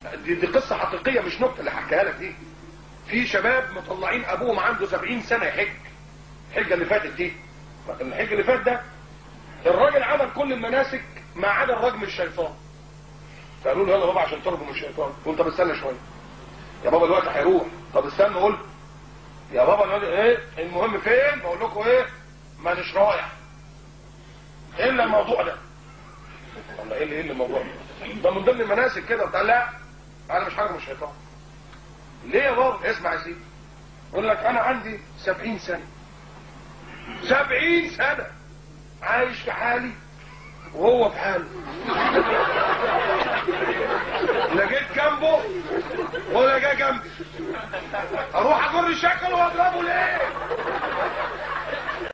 دي قصه حقيقيه مش نكته اللي حكيها لك دي. في شباب مطلعين ابوهم عنده 70 سنه يحج، الحجه اللي فاتت دي، الحج اللي فات ده الراجل عمل كل المناسك ما عدا الرجم الشيطان. فقالوا له يلا بابا عشان ترجم الشيطان. قلت طب استنى شويه يا بابا الوقت هيروح. طب استنى. قلت يا بابا ايه المهم فين؟ بقول لكم ايه مانيش رايح الا الموضوع ده. والله ايه اللي الموضوع ده من ضمن المناسك كده. قلت لا انا مش هرجم الشيطان. ليه يا بابا؟ اسمع يا سيدي، يقول لك انا عندي 70 سنه 70 سنه عايش في حالي وهو في حاله، لا جيت جنبه ولا جا جنبي، اروح اجر الشكل واضربه ليه؟